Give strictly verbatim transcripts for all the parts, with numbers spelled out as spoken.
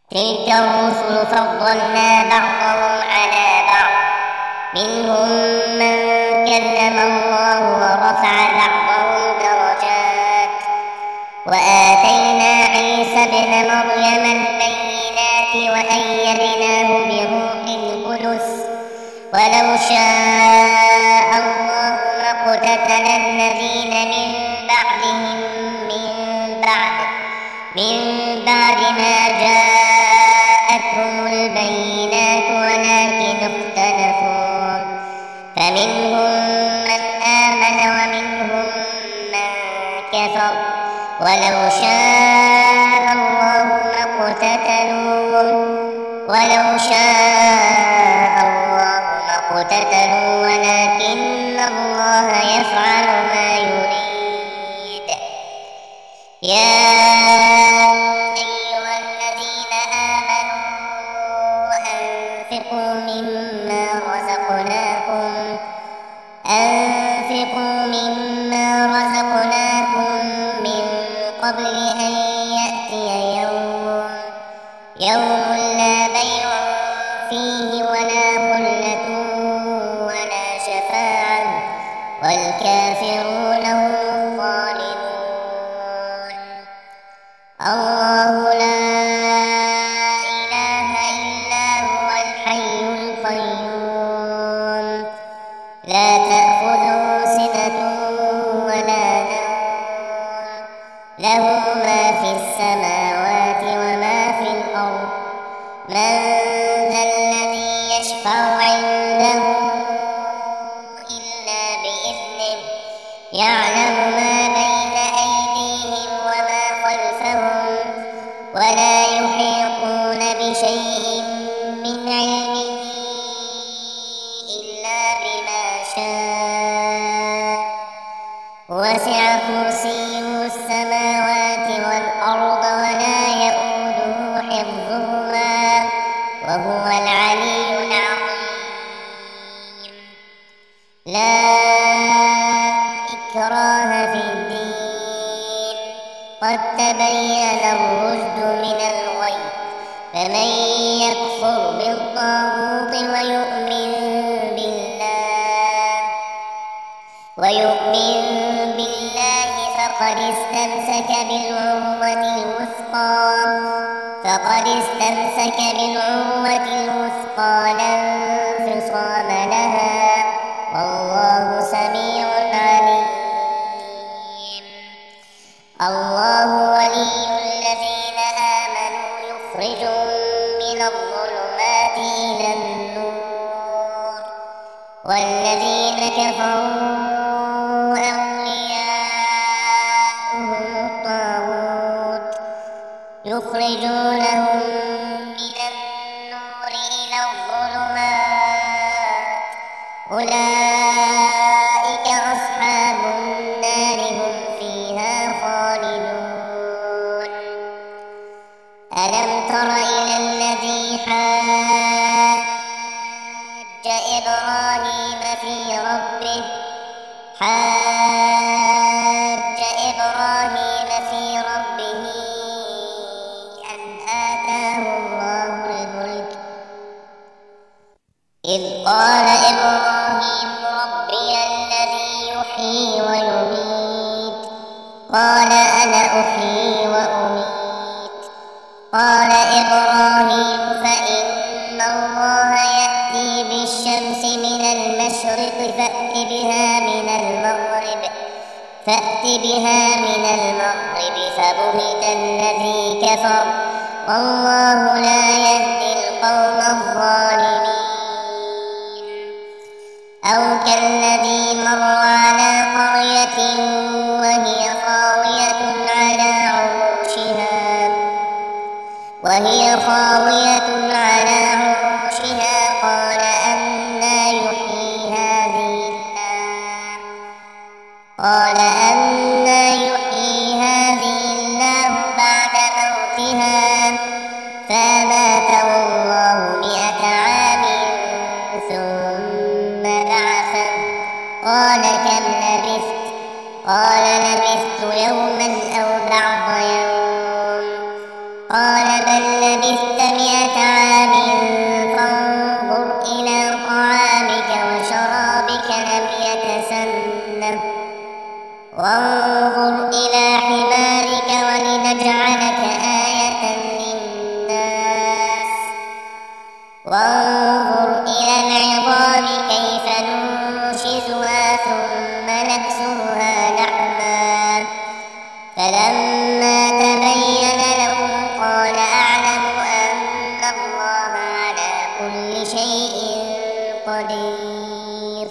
تلك الرسل فضلنا بعضهم على بعض، منهم من كلم الله ورفع بعضهم درجات، وآتينا عيسى ابن مريم البينات وأيدناه بروح القدس، ولو شاء الله ما اقتتل الذين من بعدهم من بعد من بعد ما جاءتهم البينات ولكن اختلفوا، فمنهم من آمن ومنهم من كفر، ولو شاء الله ما اقتتلوا ولو شاء الله ما اقتتلوا ولكن الله يفعل ما يريد. يا أيها الذين آمنوا أنفقوا مما رزقناكم أنفقوا مما رزقناكم من قبل أن يأتي يوم يوم لا بيع فيه ولا خلة ولا شفاعة والكافرون هم الظالمون. الله لا إله إلا هو الحي القيوم، لا تأخذه سنة ولا نوم، له ما في السماوات وما في الأرض. من ذا الذي يشفع عنده إلا بإذنه، يعلم ما بين أيديهم وما خلفهم، ولا يحيطون بشيء من علمه إلا بما شاء، وسع كرسيه السماوات والأرض ولا يؤوده حفظهما وهو العلي العظيم. لا إكراه في الدين، قد تبين الرشد من الغي، فمن يكفر بالطاغوت ويؤمن بالله ويؤمن بالله فقد استمسك بالعروة الوثقى فقد استمسك بالعروة الوثقى لا انفصام لها، والله سميع عليم. الله ولي الذين آمنوا يخرجهم من الظلمات إلى النور، والذين كفروا أولياؤهم الطاغوت يخرجونهم من النور إلى الظلمات، أولئك أصحاب النار هم فيها خالدون. ألم تر إلى الذي حاج إبراهيم في ربه حاج إبراهيم في ربه أن آتاه الله الملك، إذ قال إبراهيم ربي الذي يحيي ويميت، قال أنا أحيي وأميت، قال إبراهيم فإن الله يأتي بالشمس من المشرق فأت بها من المغرب فأت بها من المغرب فبهت الذي كفر، والله لا يهدي القوم الظالمين. أو كالذي مر على قرية وهي خاوية على عروشها وهي خاوية على عروشها قال أنى يحيي هذه الله قال أنى يحيي هذه الله بعد موتها، فأماته الله مئة عام ثم بعثه، قال كم لبثت؟ قال لبثت يوما أو بعض يوم، قال بل لبثت مئة عام فانظر إلى طعامك وشرابك لم يتسنه وانظر إلى حمارك ولنجعلك آية للناس وانظر إلى العظام كيف ننشزها ثم نكسوها لحما فلما تبين له قال أعلم أن الله على كل شيء قدير.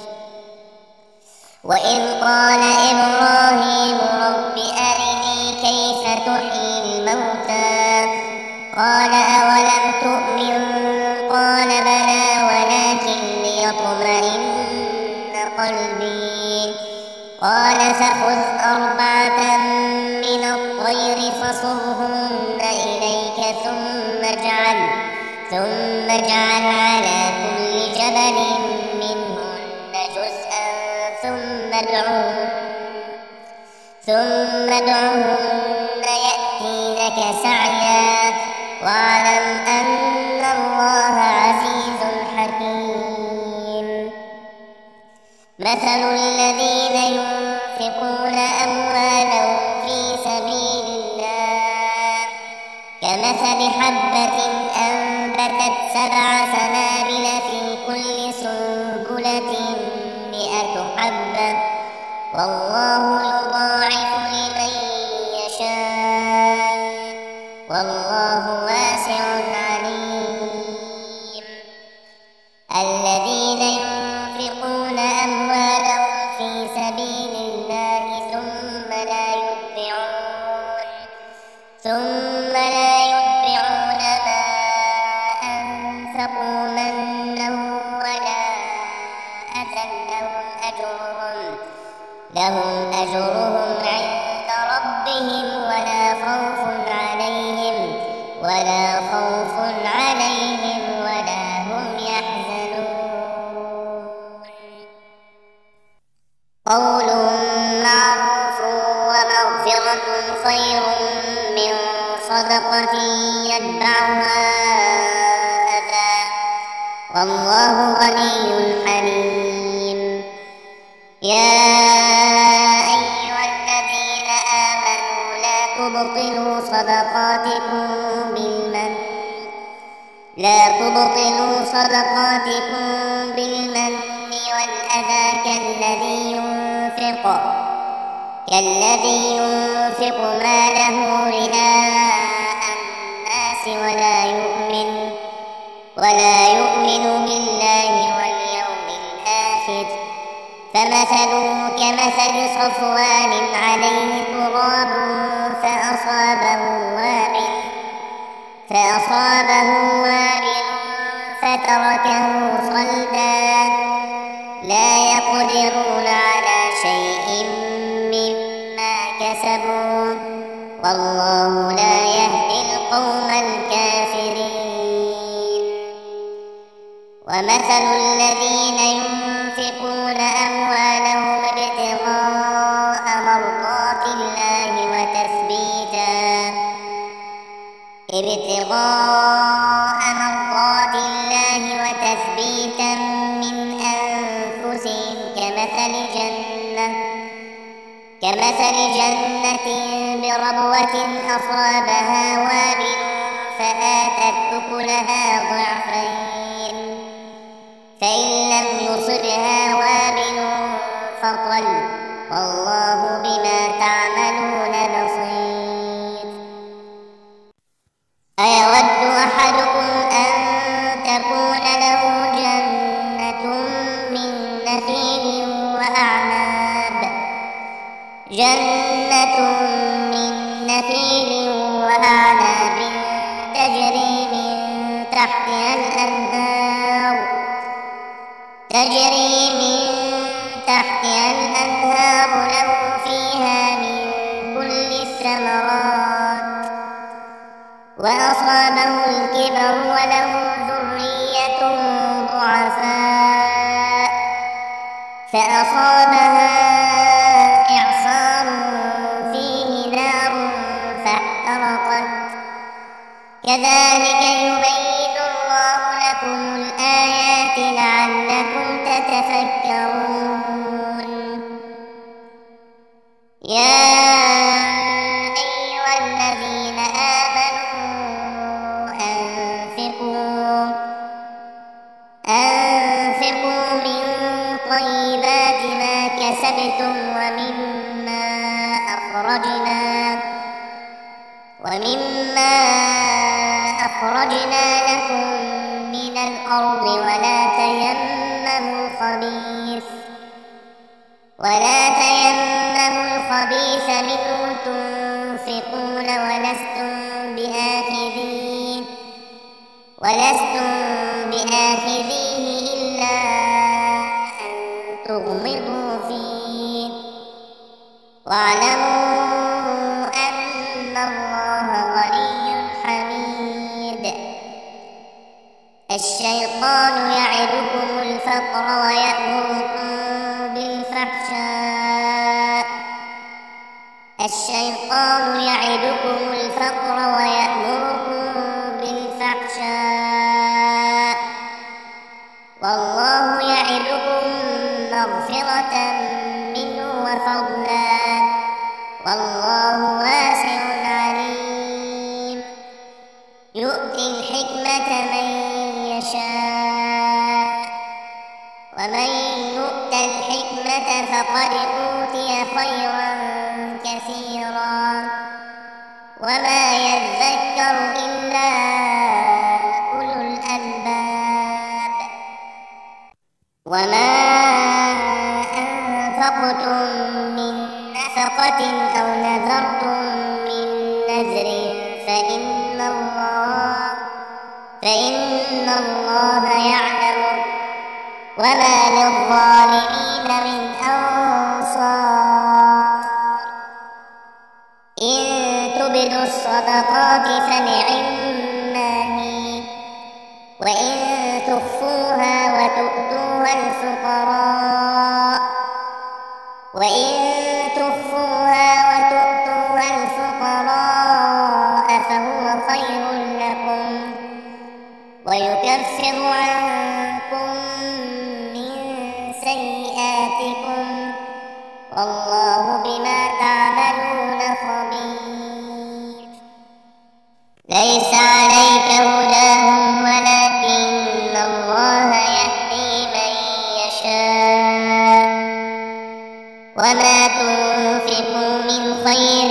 وإذ قال إبراهيم رب أرني كيف تحيي الموتى قال أولم تؤمن قال بلى ولكن ليطمئن قلبي قال فخذ أربعة من الطير فصرهن إليك ثم اجعل ثم اجعل على كل جبل منهن جزءا ثم ادعهن ثم ادعهن يأتينك سعيا واعلم أن الله عزيز حكيم. مثل الذين ينفقون أموالهم في سبيل الله كمثل حبة أنبتت سبع سنابل في كل سنبلة مئة حبة والله يضاعف لمن يشاء والله واسع عليم. الذين ينفقون أموالهم في سبيل الله ثم لا يتبعون ثم لا يتبعون ما أنفقوا منا ولا أذى لهم أجرهم لهم أجرهم عند ربهم ولا خوف عليهم ولا خوف عليهم ولا هم يحزنون. قول معروف ومغفرة خير من صدقة يتبعها أذى والله غني حليم. يا أيها الذين آمنوا لا تبطلوا صدقاتكم بالمن لا تبطلوا صدقاتكم بالمن والأذى كالذي ينفق كالذي ينفق ماله رئاء الناس ولا يؤمن ولا يؤمن بالله واليوم الآخر فمثله كمثل صفوان عليه تراب فأصابه وابل فأصابه وابل فتركه صلدا لا يقدرون على شيء مما كسبوا والله لا يهدي القوم الكافرين. ومثل الذين ينفقون أموالهم ابتغاء مرضات الله وتثبيتا ابتغاء مرضات الله وتثبيتا من أنفسهم كمثل جنة كمثل جنة بربوة أصابها وابل فآتت أكلها ضعفين فإن لم يصبها وابل فطل والله بما تعملون بصير. أيود أحدكم أن تكون له جنة من نخيل وأعناب جنة من نخيل وأعناب تجري من تحتها الأنهار تجري من تحتها الأنهار له فيها من كل الثمرات وأصابه الكبر وله ذرية ضعفاء فأصابها إعصار فيه نار فاحترقت كذلك يبين الله لكم الآيات لعلكم تتفكرون يا أيها الذين آمنوا أنفقوا أنفقوا من طيبات ما كسبتم ومما أخرجنا ومما أخرجنا لكم من الأرض ولا تيمموا الخبيث ولا تيمموا الخبيث منه تنفقون ولستم بآخذيه ولستم بآخذيه إلا أن تغمضوا فيه واعلموا أن الله غني حميد الشيطان يعدكم الفقر ويأمركم بالفحشاء الشيطان يعدكم الفقر ويأمركم بالفحشاء والله يعدكم مغفرة منه وفضلا والله واسع عليم يؤتي الحكمة من يشاء ومن يؤت الحكمة فقد أوتي خيرا كثيرا وما يذكر إلا أولو الألباب وما أنفقتم من نفقة أو نذرتم من نذر فإن الله فإن الله يعلمه وما للظالمين من أنصار إن تبدوا الصدقات فنعما هي وإن تخفوها وتؤتوها الفقراء وإن تخفوها وتؤتوها الفقراء فهو خير لكم ويكفر عنكم من سيئاتكم والله بما تعملون خبير ليس عليك هداهم ولكن الله يهدي من يشاء وما تنفقوا من خير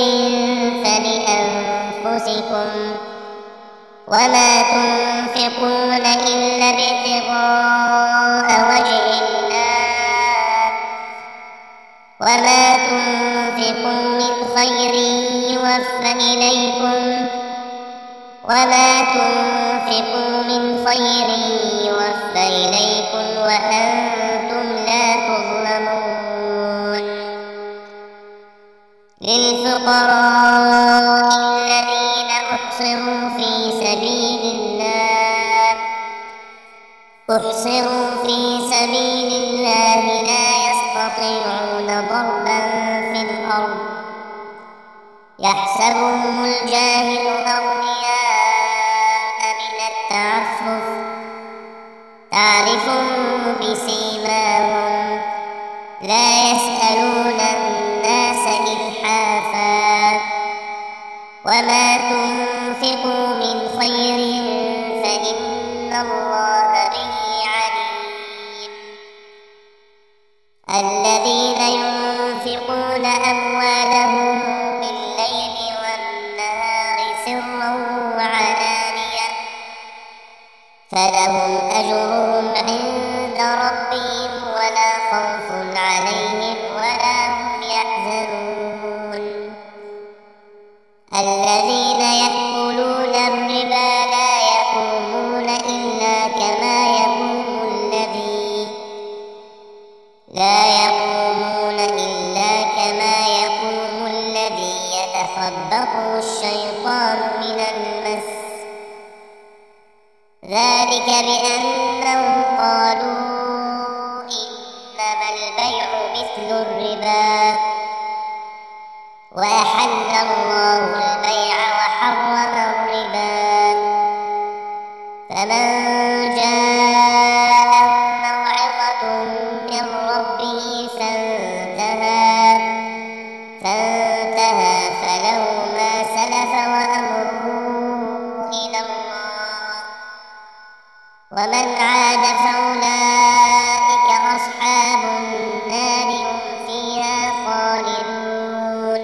فلأنفسكم وما تنفقون إلا ابتغاء وجه الله وما تنفقوا من خير يوفى إليكم وما تنفقوا من خير يوفى إليكم وأنتم لا تظلمون للفقراء الذين أحصروا في سبيل الله أحصروا في سبيل الله لا يستطيعون ضربا في الأرض يحسبهم الجاهل أغنياء من التعفف تعرفهم بسيماهم لا يسألون الناس إلحافا وما تنفقوا من خير فإن الله به عليم الذين ينفقون أموالهم بالليل والنهار سرا وعلانية فلهم أجرهم عند ربهم ولا خوف عليهم ولا هم يحزنون الذين يأكلون الربا لا يقومون إلا كما يقوم الذي لا يقومون إلا كما يقوم الذي يتخبطه الشيطان من المس ذلك بأنهم قالوا إنما البيع مثل الربا وأحل الله البيع وحرم الربا فمن جاءه موعظة من ربه فانتهى فانتهى فله ما سلف وأمره إلى الله، ومن عاد فأولئك أصحاب النار هم فيها خالدون.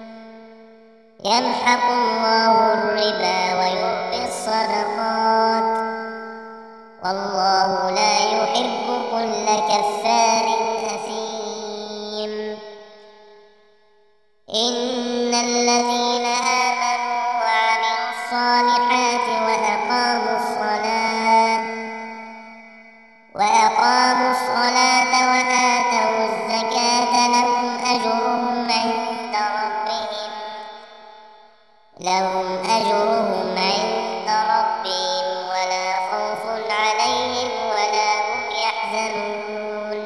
يمحق الله الربا ويربي الصدقات، والله لا يحب كل كفار أثيم. إن الذين آمنوا وعملوا الصالحات وأقاموا الصلاة وأقاموا الصلاة وآتوا الزكاة لهم أجرهم عند ربهم لهم أجرهم عند ربهم ولا خوف عليهم ولا هم يحزنون.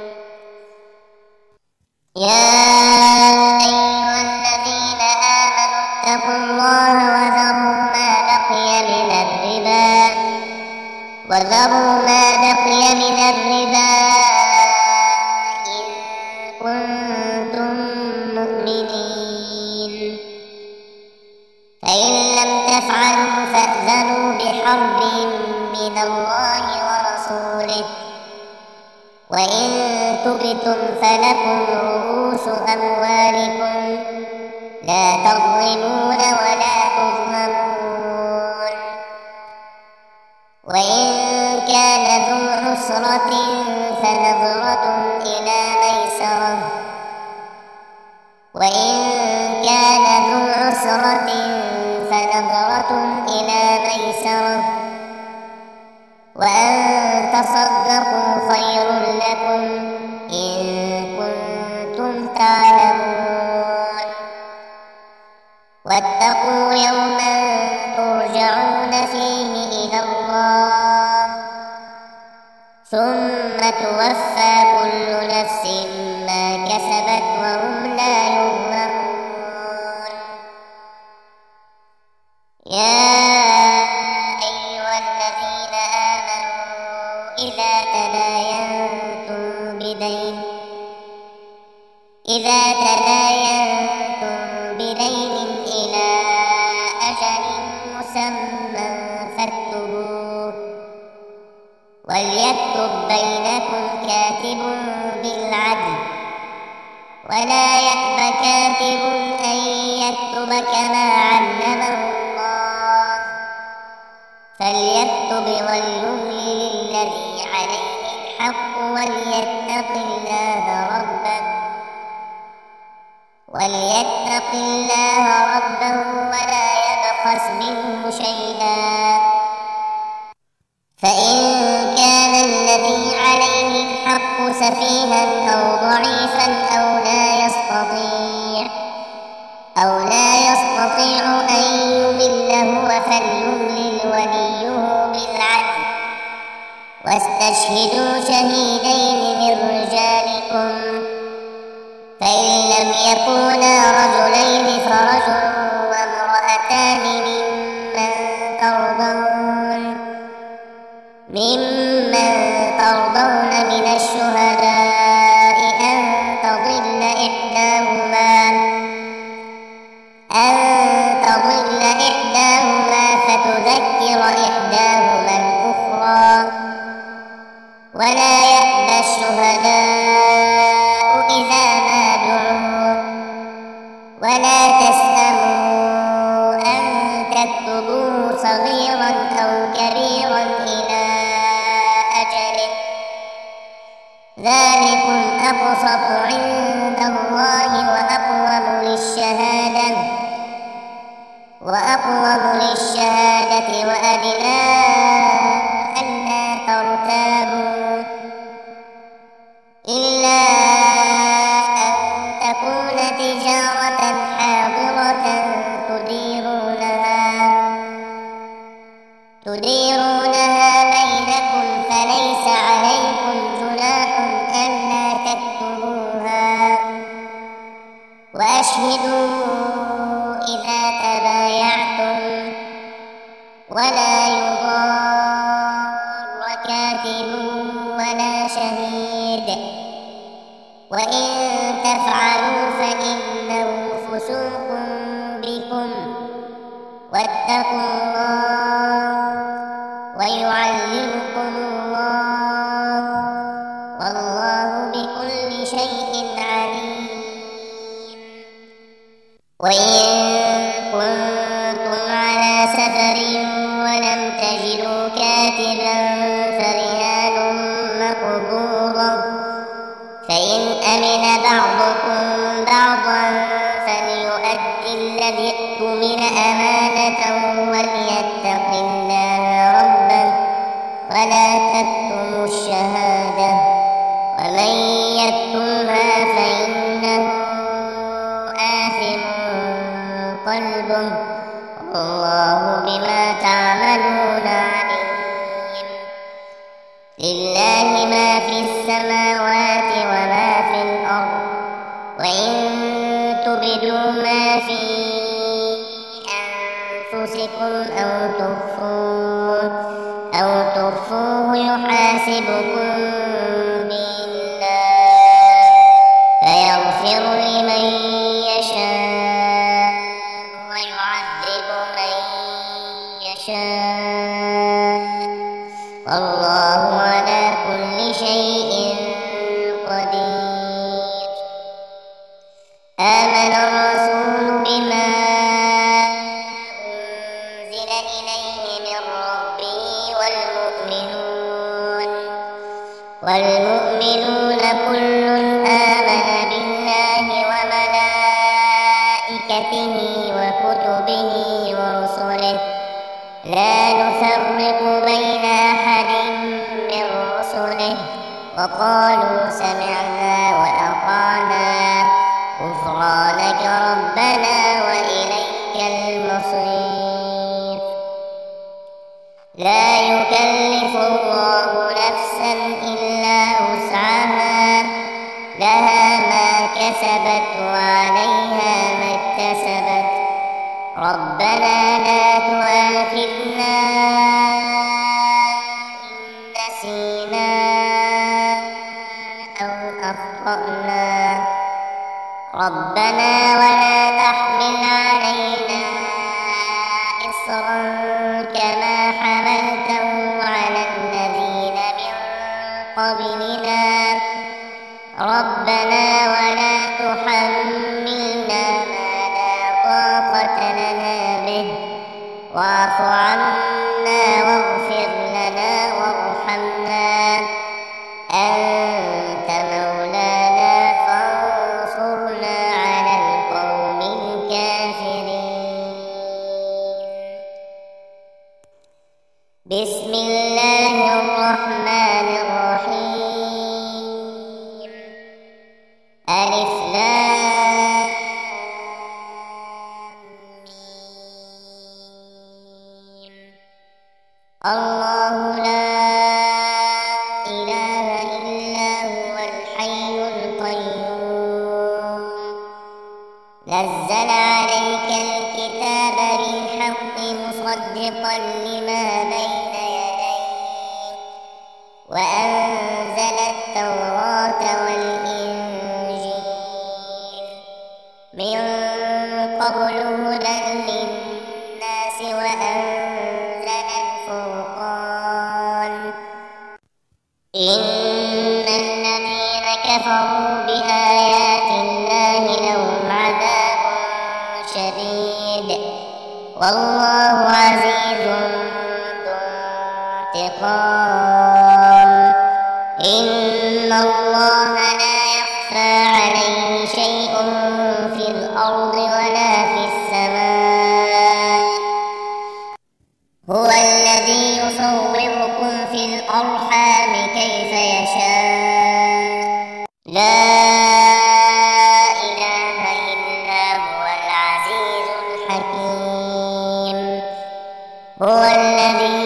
يا أيها الذين آمنوا اتقوا الله وذروا ما بقي من الربا وذروا ما بقي من الربا إن كنتم مؤمنين، فإن لم تفعلوا فأذنوا بحرب من الله ورسوله، وإن تبتم فلكم رؤوس أموالكم لا تظلمون ولا تظلمون. وإن كان ذو عسرة فنظرة إلى ميسرة وإن كان ذو عسرة فنظرة إلى ميسرة وأن تصدقوا خير لكم إن كنتم تعلمون. واتقوا يوما ترجعون فيه إلى الله ثم توفى كل نفس ما كسبت وهم لا يظلمون. يا أيها الذين آمنوا إذا تداينتم بدين إذا تداينتم بدين إلى أجل مسمى فاكتبوه، وليكتب بينكم كاتب بالعدل ولا يأب كاتب أن يكتب كما علمه الله، فليكتب وليملل الذي عليه الحق وليتق الله ربه وليتق الله ربه ولا يبخس منه شيئا، فإن كان الذي عليه الحق سفيها أو ضعيفا أو لا يستطيع أو لا يستطيع أن يمل هو فليملل وليه بالعدل، واستشهدوا شهيدين من رجالكم، فإن لم يكونا رجلين فرجل وامرأتان ممن ترضون ممن ترضون من الشهداء أن تضل إحداهما أن تضل إحداهما فتذكر إحداهما الأخرى، ولا يأبى الشهداء إذا ما دعوا، ولا تسأموا أن تكتبوه صغيرا أو كبيرا إلى أجله، ذلكم أقسط عند الله وأقوم للشهادة وأقوم للشهادة وأدنى ألا ترتابوا، إلا أن تكون تجارة حاضرة تديرونها تديرونها بينكم فليس عليكم جناح ألا تكتبوها، وأشهدوا إذا تبايعتم، ولا يضار كاتب ولا شهيد، وإن تفعلوا فإنه فسوق بكم، واتقوا الله ويعلمكم الله، والله بكل شيء عليم. وإن كنتم على سفر ولم تجدوا كاتبا فرهان مقبوضة، فإن أمن بعضكم بعضا فليؤدي الذي اؤتمن أمانته وليتق الله ربه ولا تكتموا الشهادة، ومن يكتمها فإنه آثم قلبه، والله بما تعملون عليم. لله ما في السماوات وما في الأرض، وإن تبدوا ما في أنفسكم أو تخفوه أو تخفوه يحاسبكم به الله فيغفر لمن يشاء ويعذب من يشاء، والله على كل شيء قدير. آمن الرسول بما أنزل إليه من ربه والمؤمنون والمؤمنون كل آمن بالله وملائكته وكتبه ورسله لا نفرق بين أحد من رسله، وقالوا سمعنا وأطعنا غفرانك ربنا وإليك المصير. لا يكلف الله نفسا إلا وسعها، لها ما كسبت وعليها ما اكتسبت، ربنا لا تؤاخذنا إن نسينا أو أخطأنا، ربنا ولا تحمل علينا إصرا كما حملته على الذين من قبلنا، ربنا ولا تحملنا ما لا طاقة لنا به، واعف عنا واغفر لنا وارحمنا، أنت مولانا فانصرنا على القوم الكافرين. بسم الله الرحمن الرحيم. ألف لام ميم. الله لا إله إلا هو الحي القيوم، نزل عليك الكتاب بالحق مصدقا لما بين يديه، وأنزل التوراة والإنجيل من قبل هدى للناس وأنزل الفرقان، إن الذين كفروا بآيات الله لهم عذاب شديد، والله عزيز ذو انتقام. إن الله لا يخفى عليه شيء في الأرض ولا في السماء، هو الذي يصوركم في الأرحام كيف يشاء، لا إله إلا هو العزيز الحكيم. هو الذي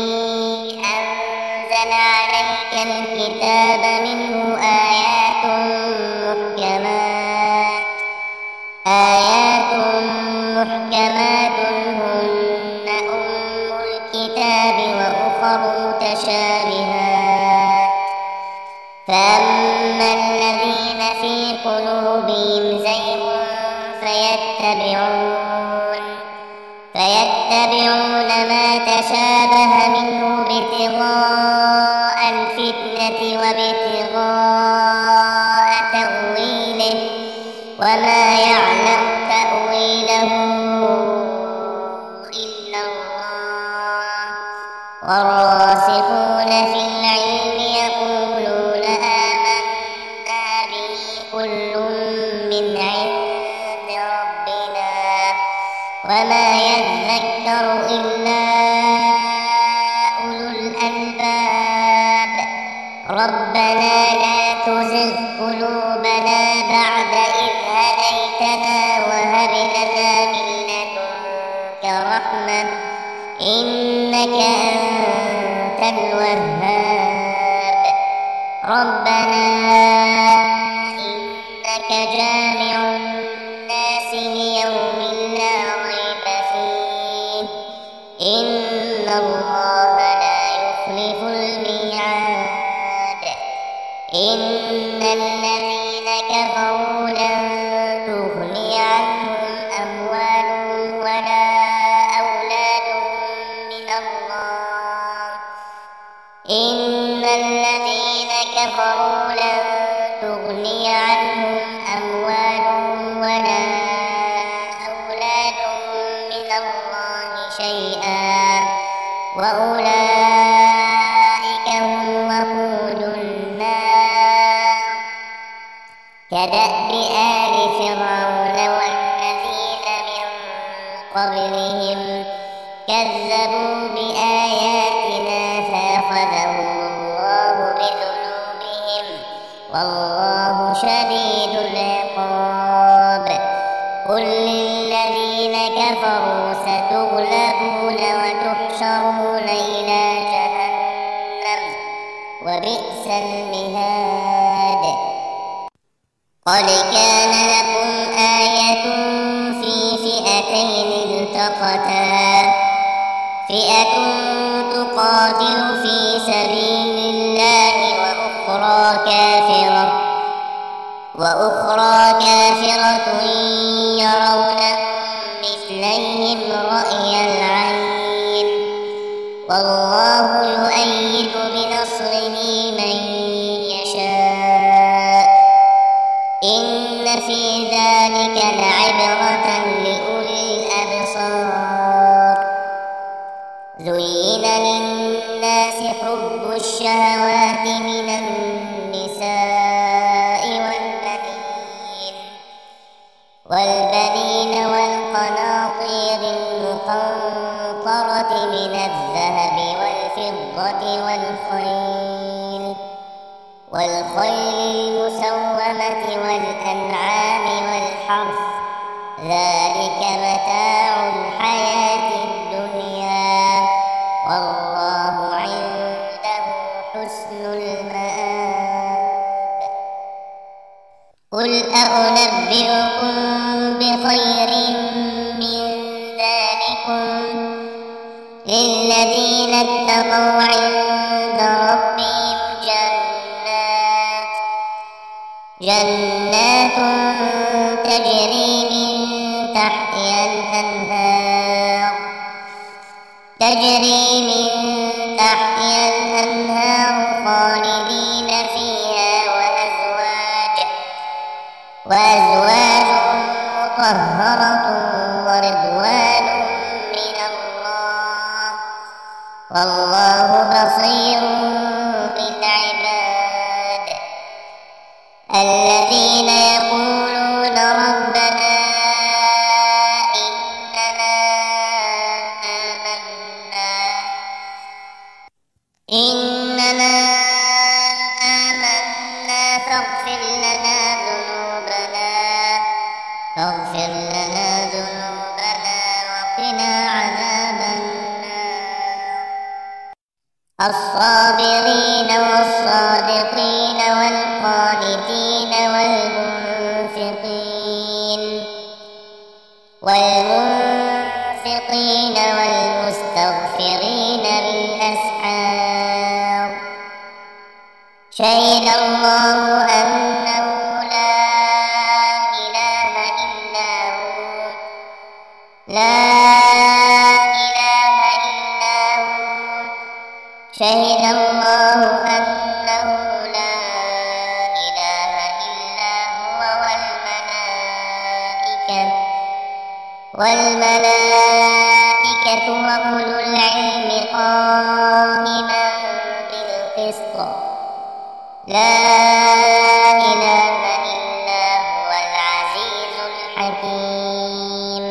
أنزل عليك الكتاب منه آيات محكمات آيات محكمات هن أم الكتاب وأخر متشابهات، فأما الذين في قلوبهم زيغ فيتبعون فيتبعون ما تشابه منه ابتغاء الفتنة وابتغاء تأويله وما يعلم تأويله إلا الله والراسخون في العلم يقولون آمنا به كل من عند ربنا وما يذكر إلا أولو الألباب ربنا لا تزغ قلوبنا بعد إذ هديتنا وهب لنا من لدنك رحمة إنك أنت الوهاب ربنا إنك جامع الناس ليوم لا ريب فيه إن الله لا يخلف الميعاد إن الذين كفروا لن تغني عنهم أموالهم ولا أولادهم من الله إن الذين كفروا لن تغني عنهم أموالهم ولا أولادهم من الله شيئا وأولئك هم وقود النار كدأب آل فرعون والذين من قبلهم كذبوا بآياتنا فأخذهم الله بذنوبهم والله شديد العقاب قل للذين كفروا ستغلبون وتحشرون إلى جهنم وبئس المهاد قد كان لكم آية في فئتين التقتا فئة تقاتل في سبيل الله وأخرى كافرة وأخرى كافرة يرونهم مثليهم رأي العين والله يؤيد بنصره من يشاء إن في ذلك لعبرة لأولي الأبصار زين للناس حب الشهوات من النساء والبنين والبنين والقناطير المقنطرة من الذهب والفضة والخيل والخيل المسومة والأنعام والحرث ذلك متاع الحياة الدنيا والله عنده حسن المآب قل أنبئكم بخير من ذلكم للذين اتقوا عند ربهم جنات جنات تجري من تحتها الأنهار تجري من تحتها الأنهار خالدين فيها وأزواج وأزواج مطهرة ورضوان من الله والله بصير بالعباد الذين يقولون ربنا إننا آمنا إننا آمنا فاغفر لنا ذنوبنا فاغفر لنا ذنوبنا وقنا عذاب النار الصابرين والصادقين والقانتين والمنفقين والمنفقين والمستغفرين بالأسحار شهد الله أنه لا إله إلا هو لا إله إلا هو شهد الله أنه لا إله إلا هو والملائكة والملائكة وأولو العلم قائما بالقسط لا إله إلا هو العزيز الحكيم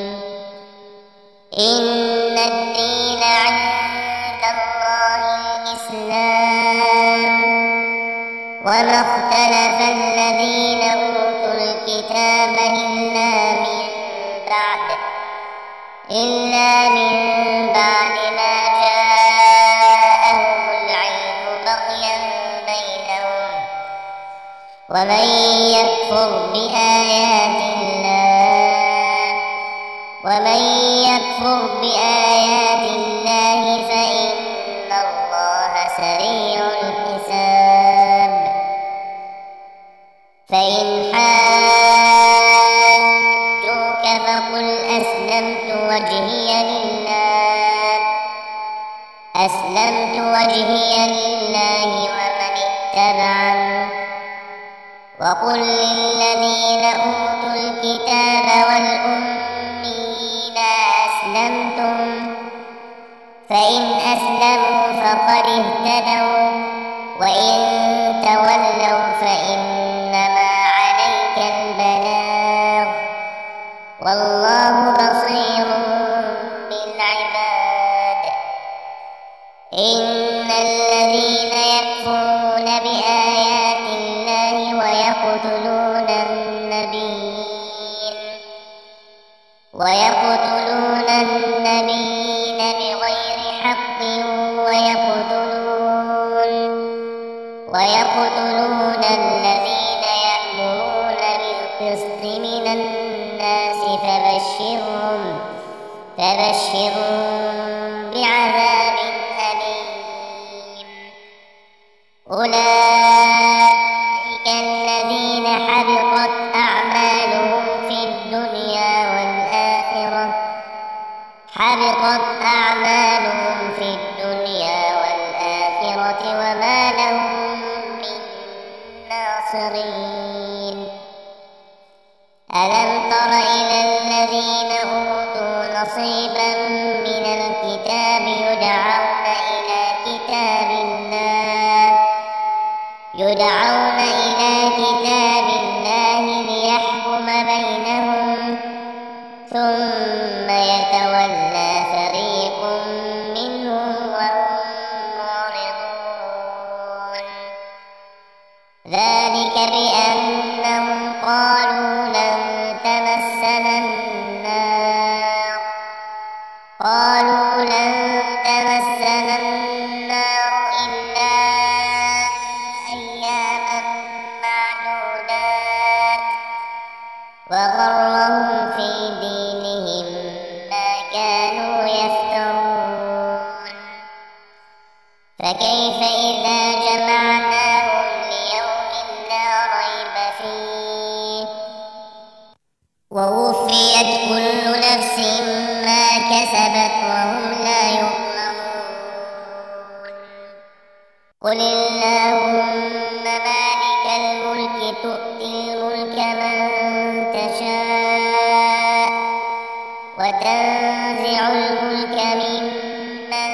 إن الدين عند الله الإسلام وما اختلف الذين أوتوا الكتاب إلا من بعد إلا من بعد ما جاءهم العلم بغيا بينهم ومن يكفر بآيات الله ومن يكفر بآيات الله فإن الله سريع الحساب فإن حاجوك فقل أسلمت وجهي لله أسلمت وجهي لله ومن اتبعني وقل للذين أوتوا الكتاب والأميين أسلمتم فإن أسلموا فقد اهتدوا وإن تولوا فإنما عليك البلاغ والله بصير بالعباد إن الذين يكفرون بآيات الله ويقتلون النبيين ويقتلون النبيين بغير حق ويقتلون ويقتلون الذين يأمرون بالقسط من الناس فبشرهم فبشرهم بعذاب أليم أولئك الذين حبطت أعمالهم في الدنيا والآخرة حبطت أعمالهم في الدنيا والآخرة وما لهم من ناصرين ألم تر إلى الذين أوتوا نصيبا من الكتاب يدعون إلى كتاب الله يدعون إلى كتاب الله ليحكم بينهم ثم يتولى فريق منهم وهم معرضون ذلك بأنهم قالوا لن تمسنا النار قالوا لن تمسنا النار إلا أياما معدودات وغرهم في دينهم ما كانوا يفترون فكيف إذا جمعناهم ليوم لا ريب فيه ووفيت كل نفس ما كسبت وهم لا يظلمون قل اللهم مالك الملك تؤتي الملك من تشاء وتنزع الملك ممن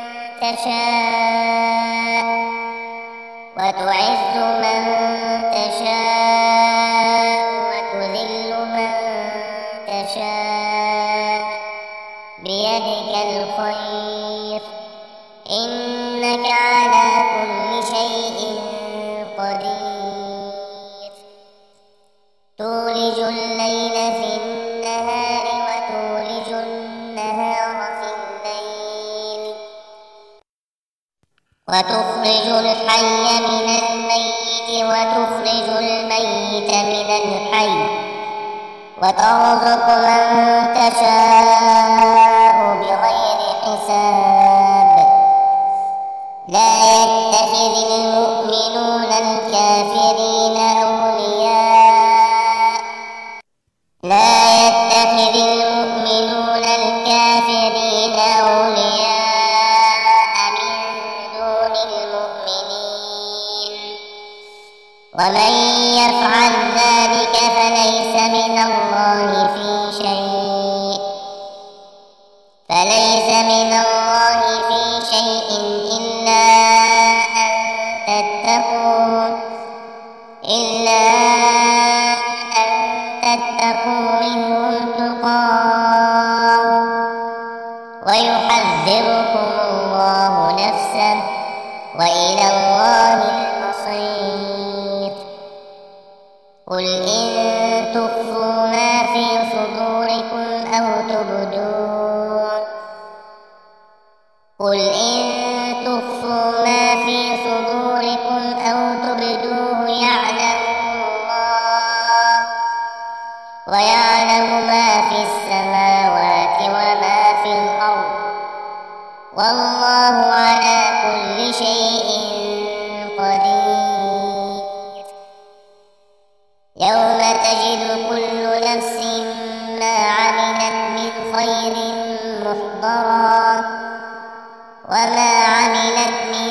تشاء وتعز من تشاء وتذل من تشاء بيدك الخير إنك على كل شيء قدير تولج الليل في النهار وتولج النهار في الليل وتخرج الحي من الميت وتخرج الميت من الحي وترزق من تشاء بغير حساب لا يتخذ المؤمنون المؤمنون الكافرين أولياء لا يتخذ المؤمنون الكافرين أولياء من دون المؤمنين ومن يفعل ذلك فليس من الله في شيء فليس من الله في شيء إلا أن تتقوا إلا أن تتقوا منهم تقاه ويحذركم الله نفسه وإلى الله المصير. قل إن تخفوا ما في صدوركم أو تبدوه قل إن تخفوا ما في صدوركم أو تبدوه يعلم الله ويعلم ما في السماوات وما في الأرض والله على كل شيء قدير. يوم تجد كل نفس ما عملت من خير محضرا وما عملت من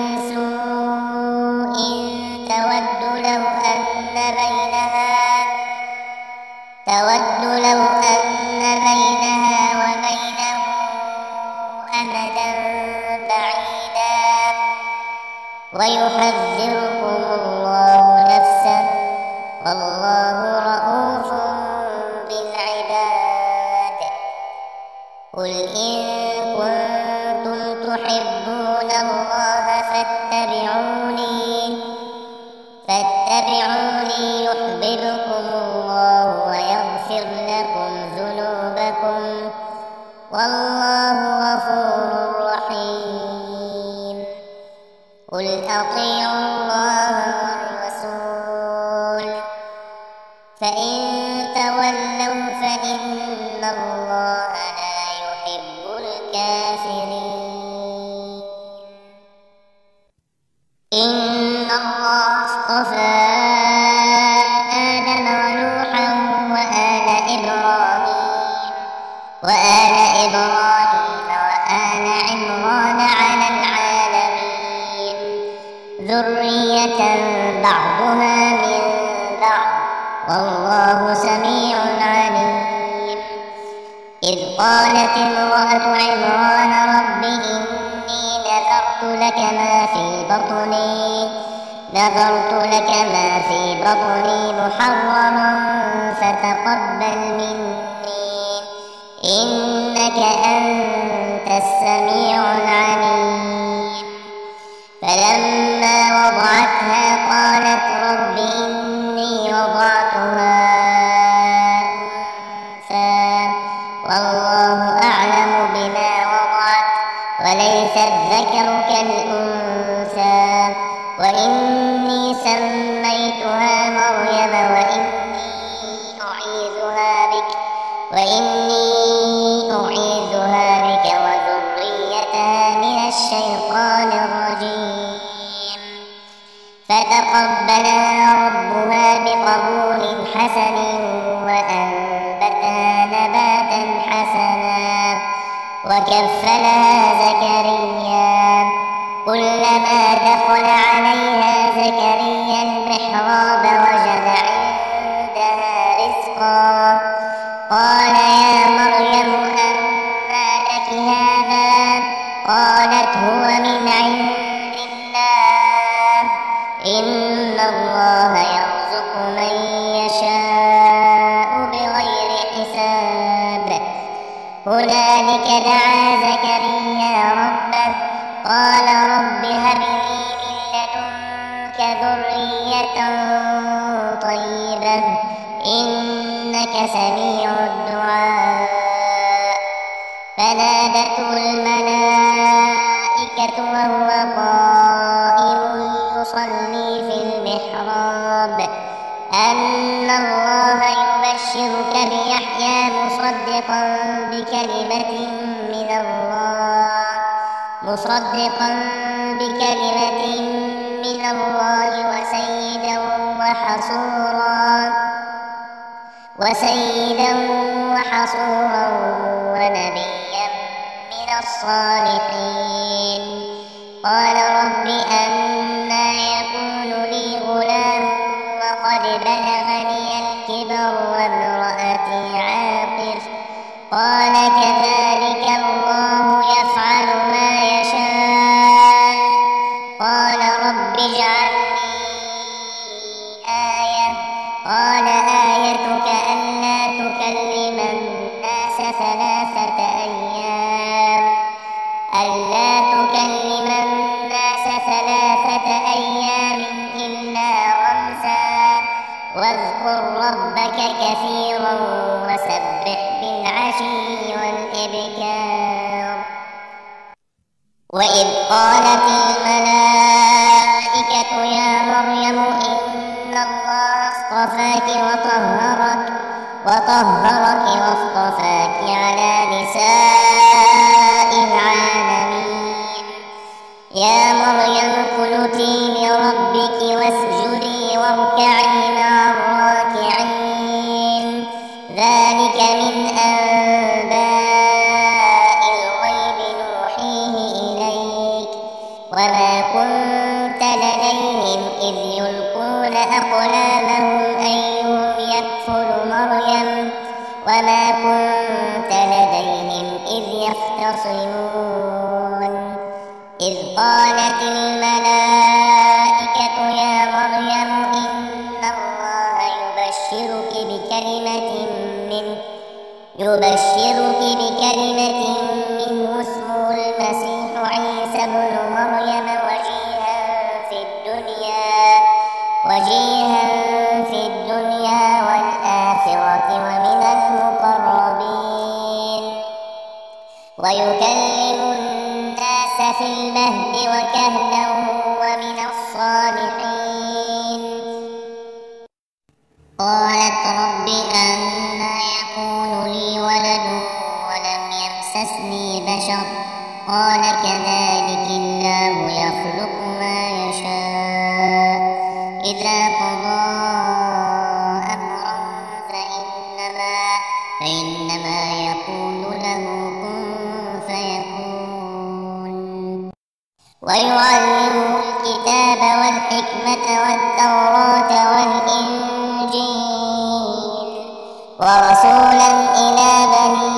سوء تود لو أن بينها تود لو أن بينها وبينه أمدا بعيدا ويحذركم الله نفسه والله رءوف بالعباد. قل إن كنتم تحبون الله فاتبعوني فاتبعوني يحببكم الله ويغفر لكم ذنوبكم والله غفور رحيم. قل أطيعوا الله والرسول فإن تولوا فإن الله لا يحب الكافرين. إن الله اصطفى آدم ونوحا وآل إبراهيم وآل إبراهيم وآل عمران على العالمين ذرية بعضها من بعض والله سميع عليم. إذ قالت امرأة عمران رب إني نذرت لك ما في بطني نذرت لك ما في بطني محررا فتقبل مني إنك أنت السميع العليم. فلما وضعتها قالت رب إني وضعتها أنثى والله أعلم بما وضعت وليس الذكر كالأنثى وإني سميتها مريم وإني أعيذها بك وإني أعيذها بك وذريتها من الشيطان الرجيم. فتقبلها ربها بقبول حسن وأنبتها نباتا حسنا وكفلها زكريا كلما دخل عليها زكريا المحراب وجد عندها رزقا قال يا مريم أنى لك هذا قالت هو من عند الله إن الله يرزق من يشاء بغير حساب. هنالك دعا زكريا ربه قال رب هب لي من لدنك ذرية طيبة إنك سميع الدعاء. فنادته الملائكة وهو قائم يصلي في المحراب أن الله يبشرك بيحيى مصدقا بكلمة من الله مصدقا بكلمة من من الله وسيدا وحصورا وسيدا وحصورا ونبيا من الصالحين. قال رب أنى يكون لي غلام وقد بلغني الكبر وامرأتي عاقر؟ قال كذلك الله يفعل ما يشاء. قال رب اجعل لي آية. قال آيتك ألا تكلم الناس ثلاثة أيام ألا تكلم الناس ثلاثة أيام إلا رمزا واذكر ربك كثيرا وسبح بالعشي والإبكار. وإذ قالت الملائكة يا مريم إن الله اصطفاك وطهرك وطهرك واصطفاك على نساء العالمين. يا مريم اقنتي لربك واسجدي واركعي مع الراكعين. ذلك من أنباء الغيب نوحيه إليك وما كنت لديهم إذ يلقون أقلامهم أيهم يكفل مريم وما كنت لديهم إذ يختصمون. إذ قالت الملائكة يا مريم إن الله يبشرك بكلمة منه يبشرك بكلمة منه اسمه المسيح عيسى ابن مريم وجيها في الدنيا وجيها في الدنيا والآخرة ومن المقربين ويكلم الناس في المهد وكهلا ومن الصالحين. قالت رب أنى يكون لي ولد ولم يمسسني بشر؟ قال كذلك الله يخلق ما يشاء إذا قضى أمرا فإنما, فإنما يقول له كن فيكون. ويعلمه الكتاب والحكمة والتوراة والإنجيل ورسولا إلى بني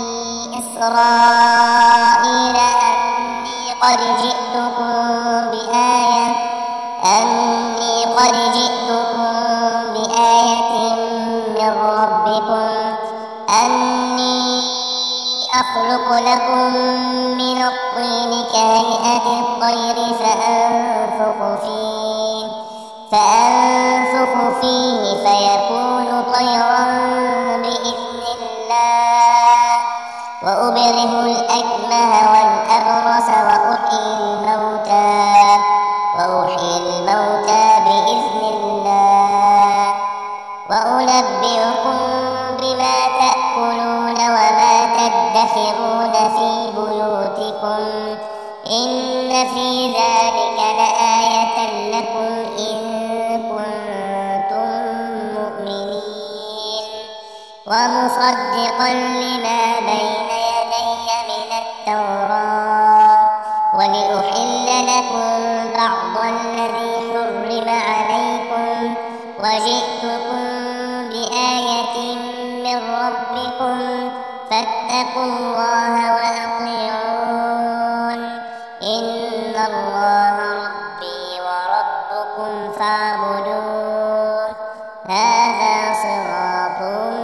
إسرائيل أني قد جئتكم بآية أني قد جئتكم بآية من ربكم أني أخلق لكم من الطين كهيئة الطير فأنفخ فيه فأنفخ فيه فيكون طيرا بإذن الله وأبره الأكمه والأبرص وأحيي الموتى وأحيي الموتى بإذن الله وأنبئكم بما تأكلون وما تدخرون في بيوتكم إن في ذلك لآية لكم إن كنتم مؤمنين. ومصدقا لما بين يدي من التوراة ولأحل لكم بعض الذي حرم عليكم وجئتكم بآية من ربكم فاتقوا الله وأطيعون إن الله ربي وربكم فاعبدوه هذا صراط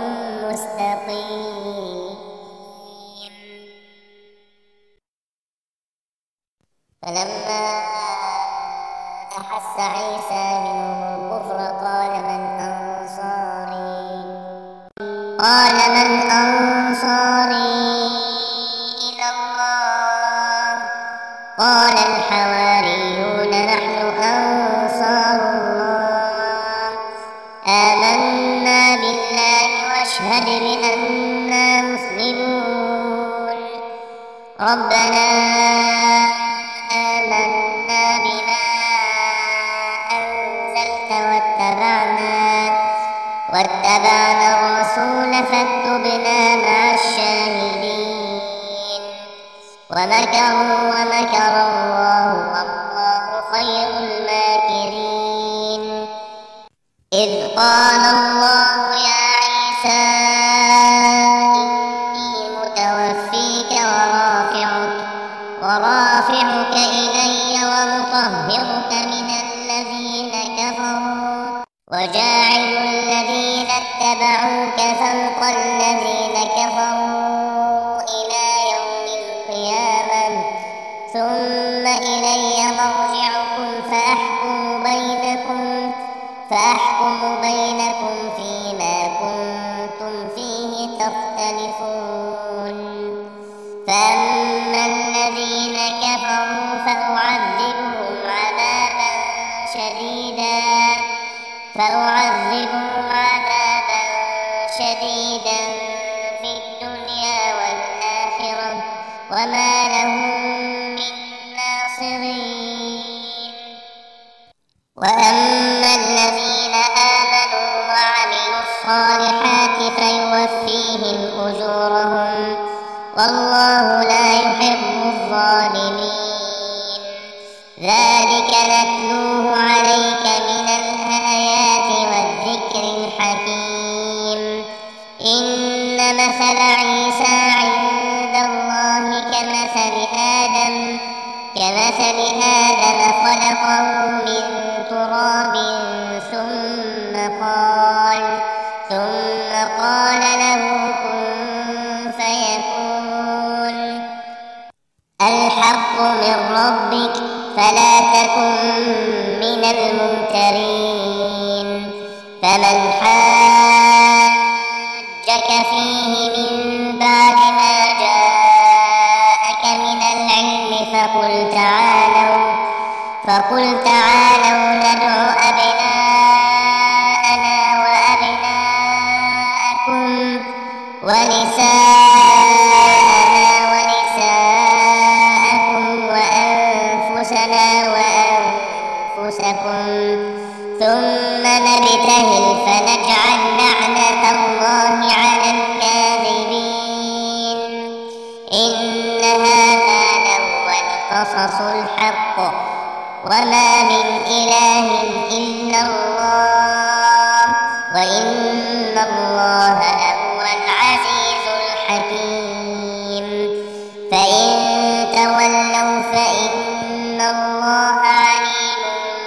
مستقيم. فلما أحس عيسى منهم الكفر قال من أنصاري قال من أنصاري إلى الله قال الحواريون نحن أنصار الله آمنا بالله واشهد بأننا مسلمون. ربنا آمنا بما واتبعنا الرسول فاكتبنا مع الشاهدين ومكروا ومكر الله والله خير الماكرين إذ قال الله يا عيسى إني متوفيك ورافعك ورافعك إلي ومطهرك من الذين كفروا وجاعل الذين اتبعوك فوق الذين كفروا إلى يوم القيامة ثم إلي مرجعكم فأحكم بينكم فأحكم بينكم فيما كنتم فيه تختلفون فأما الذين كفروا فأعذبهم عذابا شديدا فأعذبهم عذابا شديدا في الدنيا والآخرة وما لهم من ناصرين وأما الذين آمنوا وعملوا الصالحات فيوفيهم أجورهم والله لا يحب الظالمين ذلك نتلوه عليك من الآيات والذكر الحكيم إن مثل عيسى عند الله كمثل آدم كمثل آدم خلقه من تراب ثم قال ثم قال له كن فيكون الحق من ربك فلا تكن من الممترين فمن حاجك فيه من بعد ما جاءك من العلم فقل تعالوا فقل تعالوا ندع أبناءنا وأبناءكم ونساءنا ونساءكم وأنفسنا وأنفسكم ثم نبتهل فنجعل لعنة الله على الكاذبين إن هذا لهو القصص الحق وما من إله إلا الله وإن الله لهو العزيز الحكيم فإن تولوا فإن الله عليم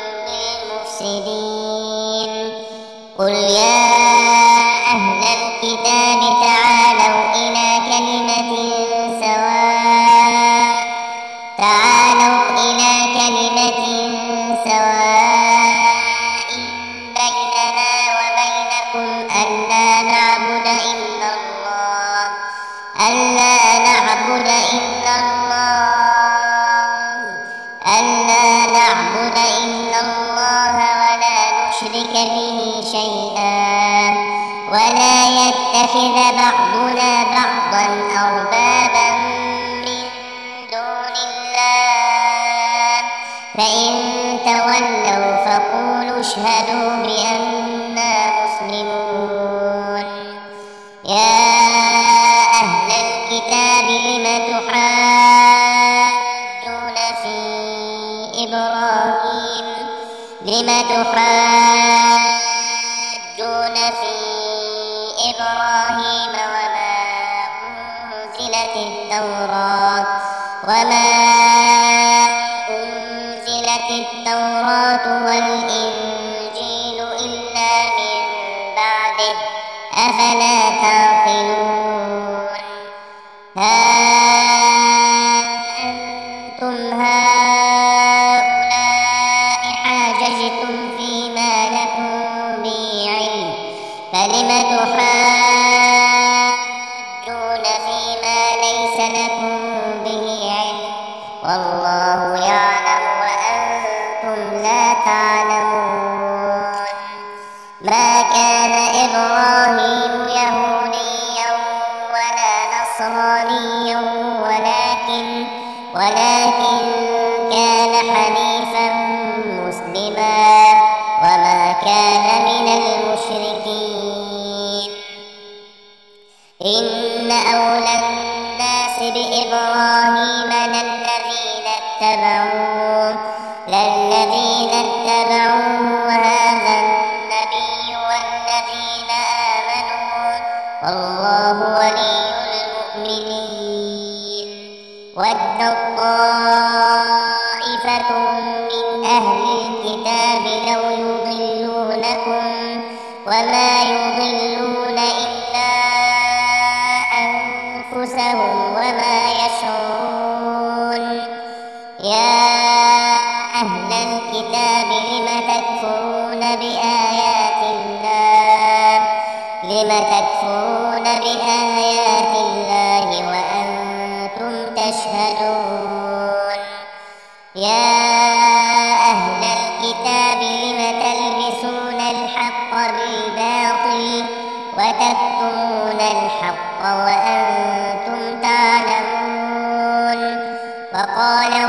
بالمفسدين قل يا أهل الكتاب تعالوا إلى كلمة سواء تعالوا إلى كلمة سواء بيننا وبينكم ألا نعبد إلا الله ألا نعبد إلا الله ألا نعبد إلا الله ولا نشرك به شيئا ولا يتخذ بعضنا بعضا أربابا من دون الله فإن تولوا فقولوا اشهدوا بأننا مسلمون يا أهل الكتاب لم تحاجون في إبراهيم لم تحاجون في إبراهيم وما أنزلت التوراة وما أنزلت التوراة والإنجيل إلا من بعده أفلا تعقلون ها أنتم هؤلاء حاججتم فيما لكم به علم فلم تحاجون فيما ليس لكم به علم والله يعلم وأنتم لا تعلمون ما كان إبراهيم يهوديا ولا نصرانيا ولكن ولكن كان حنيفا مسلما وما كان من المشركين اتبعوه للذين اتبعوه وهذا النبي والذين آمنوا والله ولي المؤمنين. ودت طائفة من أهل الكتاب لو يضلونكم وما يضلون إلا أنفسهم وما يشعرون. يا أهل الكتاب لم تكفرون بآيات الله لم تكفرون بآيات الله وأنتم تشهدون. يا أهل الكتاب لم تلبسون الحق بالباطل وتكتمون الحق وأنتم تعلمون. وقالت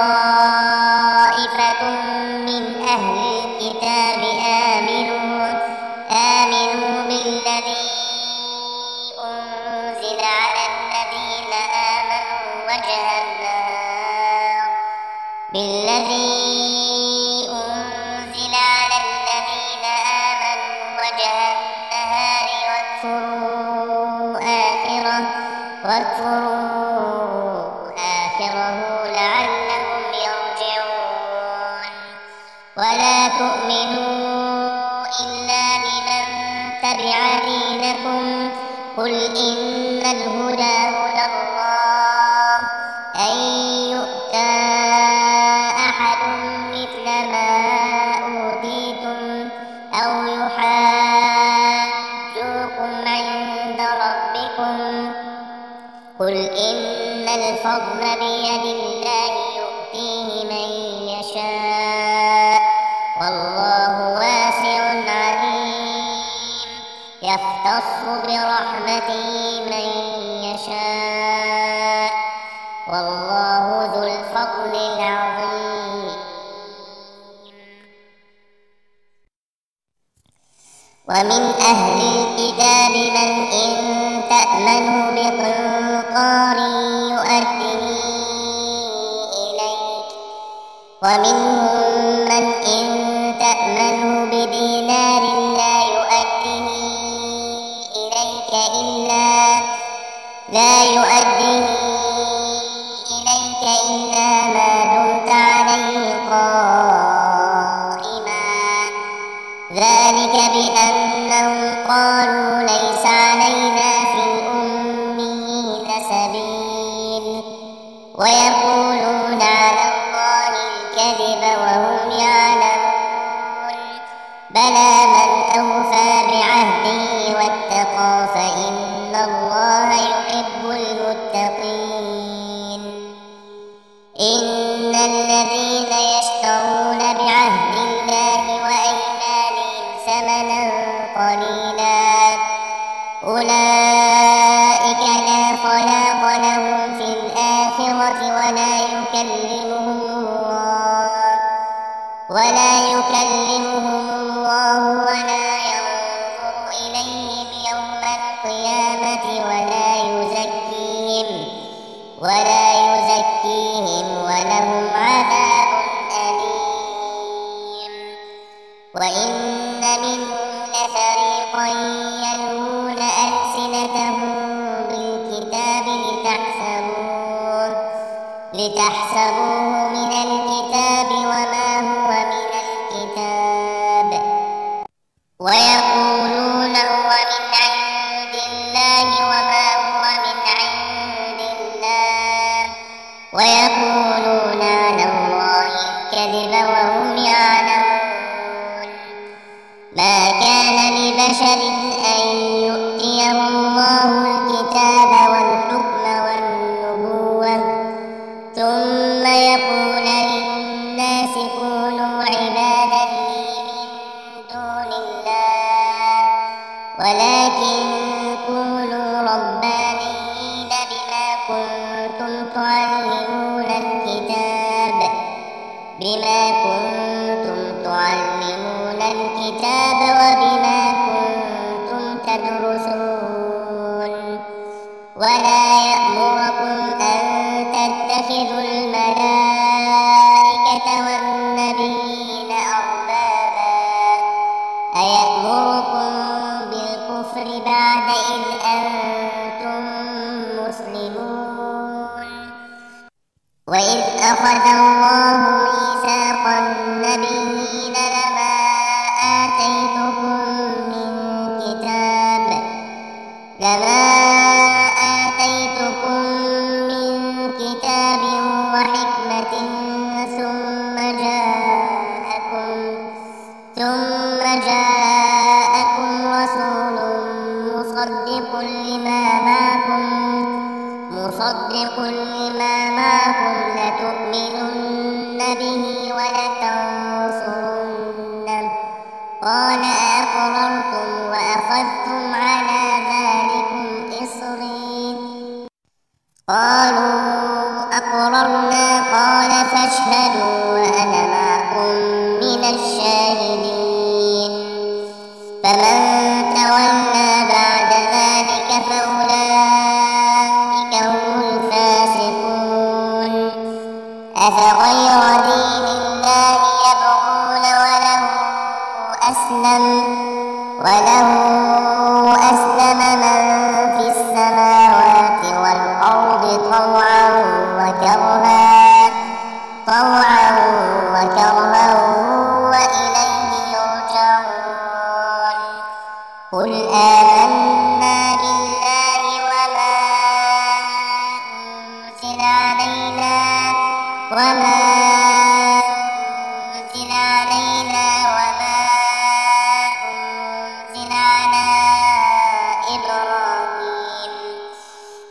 طائفة من أهل الكتاب آمنوا آمنوا بالذي أنزل على الذين آمنوا وجه النهار بالذي أنزل على الذين آمنوا وجه النهار واكفروا آخره واكفروا آخره لعلهم يرجعون. ولا تؤمنوا إلا لمن تبع دينكم قل إن الهدى هدى الله أن يؤتى أحد مثل ما أوتيتم أو يحاجوكم عند ربكم قل إن الفضل بيد الله يؤتيه من يشاء والله واسع عليم. يختص برحمته من يشاء والله ذو الفضل العظيم. ومن أهل الكتاب من إن تأمنه بقنطار يؤديه إليك ومنهم من إن تأمنه بدينار لا يؤديه إليك إلا لا يؤديه إليك إلا ما دمت عليه قائما ذلك بأنهم قالوا ليس علينا في الأميين سبيل ويقولون على الله الكذب وهم يعلمون. بلى من أوفى بعهده واتقى فإن الله يحب المتقين. إن الذين يشترون بعهد الله وأيمانهم ثمنا قليلا أولئك لا خلاق لهم في الآخرة ولا يكلمهم الله ولا يكلمهم الله ولا ينظر إليهم يوم القيامة ولا يزكيهم ولا يزكيهم ولهم عذاب أليم. وإن منهم لفريقا يلوون ألسنتهم بالكتاب لتحسبوه لتحسبوه من الكتاب وما هو من الكتاب ويقولون هو من عند الله وما هو من عند الله ويقولون على الله الكذب وهم يعلمون. ما كان لبشر أن يؤتيه الله الكتاب والحكم والنبوة ثم يقول للناس كونوا عبادا لي من دون الله ولكن كونوا ربانيين بما كنتم تعلمون الكتاب بما كنتم تعلمون الكتاب وبما كنتم تدرسون. ولا يأمركم أن تتخذوا الملائكة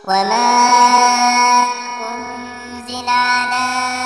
وما أنزل على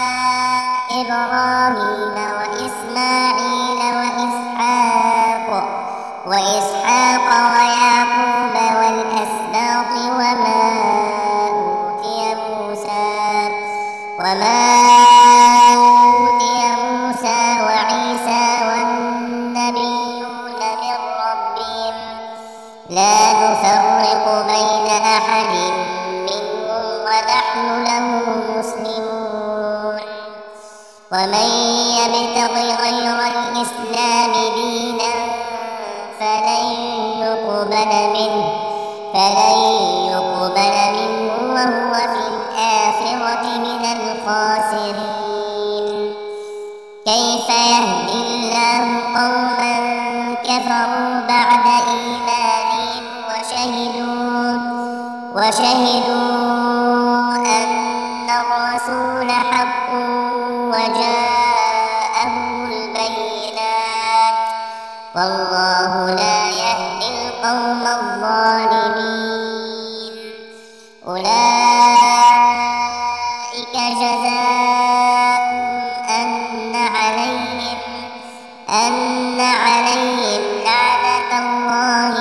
إبراهيم وإسماعيل وإسحاق وإسحاق ويعقوب والأسباط وما أوتي موسى وما أوتي موسى وعيسى والنبيون من ربهم لا نفرق بين أحد منهم ونحن له مسلمون ومن يبتغ غير الإسلام دينا فلن يقبل منه فلن يقبل منه وهو في الآخرة من الخاسرين كيف يهدي الله قوما كفروا بعد إيمانهم وشهدوا وشهدوا أن الرسول حق وجاءهم البينات والله لا يهدي القوم الظالمين أولئك جزاؤهم أن عليهم أن عليهم لعنة الله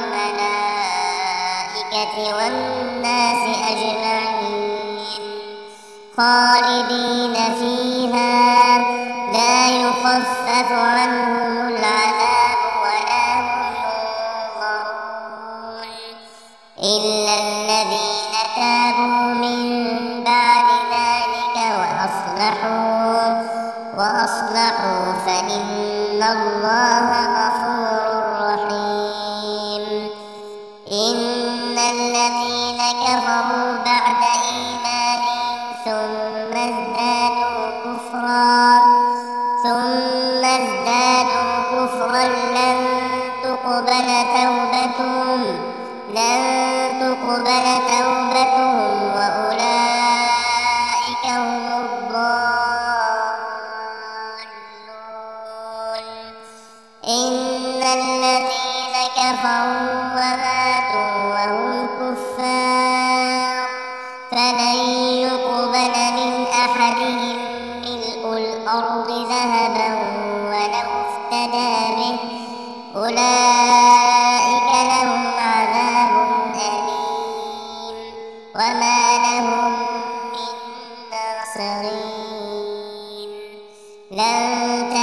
والملائكة والناس أجمعين خالدين فيها لا يخفف عنهم العذاب ولا هم ينظرون إلا الذين تابوا من بعد ذلك وأصلحوا وأصلحوا فإن الله غفور رحيم إن الذين كفروا بعد إيمانهم ثم ازدادوا كفرا ثم ازدادوا كفرا لن تقبل توبتهم لن تقبل توبتهم وأولئك هم الضالون إن الذين كفروا وماتوا وهم كفار فلن يقبل من أحدهم ملء الأرض ذهبا ولو افتدى به أولئك لهم عذاب أليم وما لهم من ناصرين لن